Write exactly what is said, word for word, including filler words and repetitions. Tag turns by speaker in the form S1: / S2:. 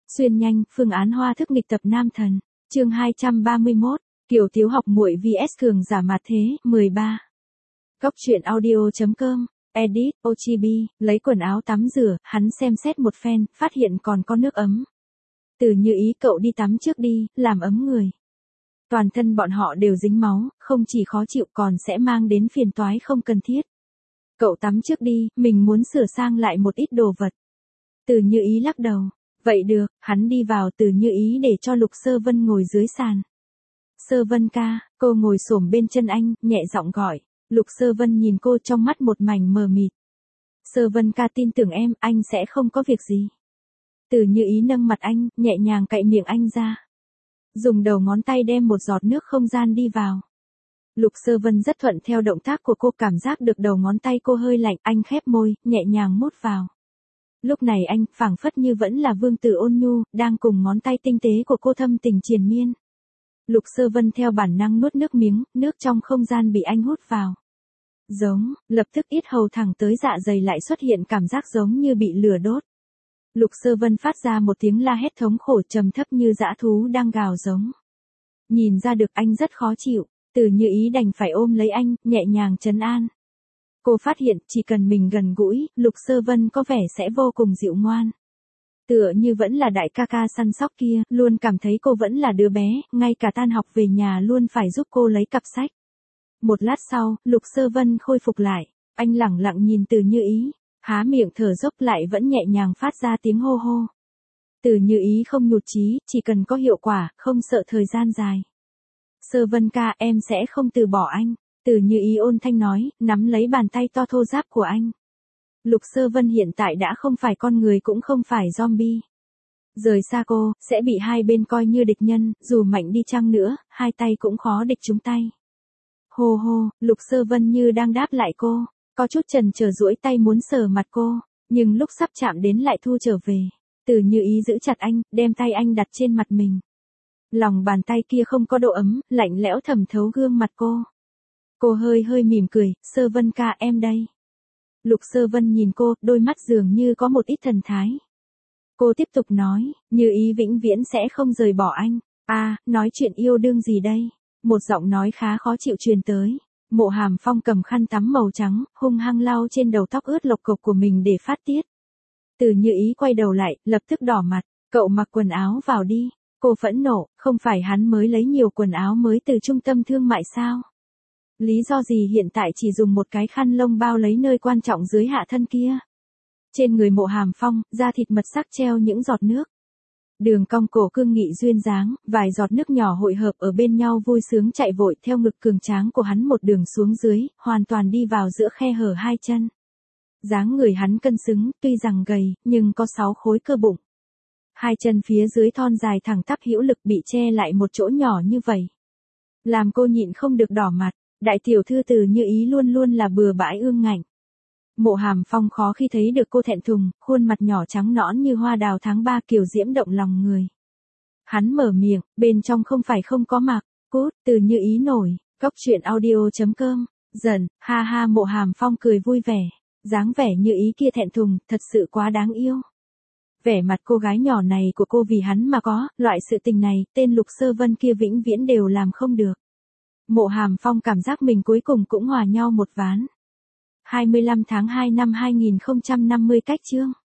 S1: Xuyên nhanh, phương án hoa thức nghịch tập nam thần. Chương hai trăm ba mươi mốt, Kiều Thiếu học muội vs cường giả mặt thế, mười ba. Góc truyện audio chấm com, edit, ô giê bê, lấy quần áo tắm rửa, hắn xem xét một phen, phát hiện còn có nước ấm. Từ Như Ý, cậu đi tắm trước đi, làm ấm người. Toàn thân bọn họ đều dính máu, không chỉ khó chịu còn sẽ mang đến phiền toái không cần thiết. Cậu tắm trước đi, mình muốn sửa sang lại một ít đồ vật. Từ Như Ý lắc đầu. Vậy được, hắn đi vào Từ Như Ý để cho Lục Sơ Vân ngồi dưới sàn. Sơ Vân ca, cô ngồi xổm bên chân anh, nhẹ giọng gọi. Lục Sơ Vân nhìn cô trong mắt một mảnh mờ mịt. Sơ Vân ca tin tưởng em, anh sẽ không có việc gì. Từ Như Ý nâng mặt anh, nhẹ nhàng cạy miệng anh ra. Dùng đầu ngón tay đem một giọt nước không gian đi vào. Lục Sơ Vân rất thuận theo động tác của cô, cảm giác được đầu ngón tay cô hơi lạnh, anh khép môi, nhẹ nhàng mút vào. Lúc này anh, phảng phất như vẫn là vương tử ôn nhu, đang cùng ngón tay tinh tế của cô thâm tình triền miên. Lục Sơ Vân theo bản năng nuốt nước miếng, nước trong không gian bị anh hút vào. Giống, lập tức yết hầu thẳng tới dạ dày lại xuất hiện cảm giác giống như bị lửa đốt. Lục Sơ Vân phát ra một tiếng la hét thống khổ trầm thấp như dã thú đang gào giống. Nhìn ra được anh rất khó chịu, Từ Như Ý đành phải ôm lấy anh, nhẹ nhàng trấn an. Cô phát hiện chỉ cần mình gần gũi, Lục Sơ Vân có vẻ sẽ vô cùng dịu ngoan. Tựa như vẫn là đại ca ca săn sóc kia, luôn cảm thấy cô vẫn là đứa bé, ngay cả tan học về nhà luôn phải giúp cô lấy cặp sách. Một lát sau, Lục Sơ Vân khôi phục lại, anh lẳng lặng nhìn Từ Như Ý, há miệng thở dốc lại vẫn nhẹ nhàng phát ra tiếng hô hô. Từ Như Ý không nhụt chí, chỉ cần có hiệu quả, không sợ thời gian dài. Sơ Vân ca, em sẽ không từ bỏ anh. Từ Như Ý ôn thanh nói, nắm lấy bàn tay to thô ráp của anh. Lục Sơ Vân hiện tại đã không phải con người cũng không phải zombie. Rời xa cô, sẽ bị hai bên coi như địch nhân, dù mạnh đi chăng nữa, hai tay cũng khó địch chúng tay. Hô hô, Lục Sơ Vân như đang đáp lại cô, có chút chần chờ duỗi tay muốn sờ mặt cô, nhưng lúc sắp chạm đến lại thu trở về. Từ Như Ý giữ chặt anh, đem tay anh đặt trên mặt mình. Lòng bàn tay kia không có độ ấm, lạnh lẽo thẩm thấu gương mặt cô. Cô hơi hơi mỉm cười, Sơ Vân ca, em đây. Lục Sơ Vân nhìn cô, đôi mắt dường như có một ít thần thái. Cô tiếp tục nói, Như Ý vĩnh viễn sẽ không rời bỏ anh. À, nói chuyện yêu đương gì đây? Một giọng nói khá khó chịu truyền tới. Mộ Hàm Phong cầm khăn tắm màu trắng, hung hăng lau trên đầu tóc ướt lộc cộc của mình để phát tiết. Từ Như Ý quay đầu lại, lập tức đỏ mặt, cậu mặc quần áo vào đi. Cô phẫn nộ, không phải hắn mới lấy nhiều quần áo mới từ trung tâm thương mại sao? Lý do gì hiện tại chỉ dùng một cái khăn lông bao lấy nơi quan trọng dưới hạ thân kia? Trên người Mộ Hàm Phong, da thịt mật sắc treo những giọt nước. Đường cong cổ cương nghị duyên dáng, vài giọt nước nhỏ hội hợp ở bên nhau vui sướng chạy vội theo ngực cường tráng của hắn một đường xuống dưới, hoàn toàn đi vào giữa khe hở hai chân. Dáng người hắn cân xứng, tuy rằng gầy, nhưng có sáu khối cơ bụng. Hai chân phía dưới thon dài thẳng tắp hữu lực bị che lại một chỗ nhỏ như vậy. Làm cô nhịn không được đỏ mặt, đại tiểu thư Từ Như Ý luôn luôn là bừa bãi ương ngạnh. Mộ Hàm Phong khó khi thấy được cô thẹn thùng, khuôn mặt nhỏ trắng nõn như hoa đào tháng ba kiều diễm động lòng người. Hắn mở miệng, bên trong không phải không có mặc, cút, Từ Như Ý nổi, góc truyện audio chấm com, dần, ha ha. Mộ Hàm Phong cười vui vẻ, dáng vẻ Như Ý kia thẹn thùng, thật sự quá đáng yêu. Vẻ mặt cô gái nhỏ này của cô vì hắn mà có, loại sự tình này, tên Lục Sơ Vân kia vĩnh viễn đều làm không được. Mộ Hàm Phong cảm giác mình cuối cùng cũng hòa nhau một ván. hai mươi lăm tháng hai năm hai nghìn không trăm năm mươi cách chương.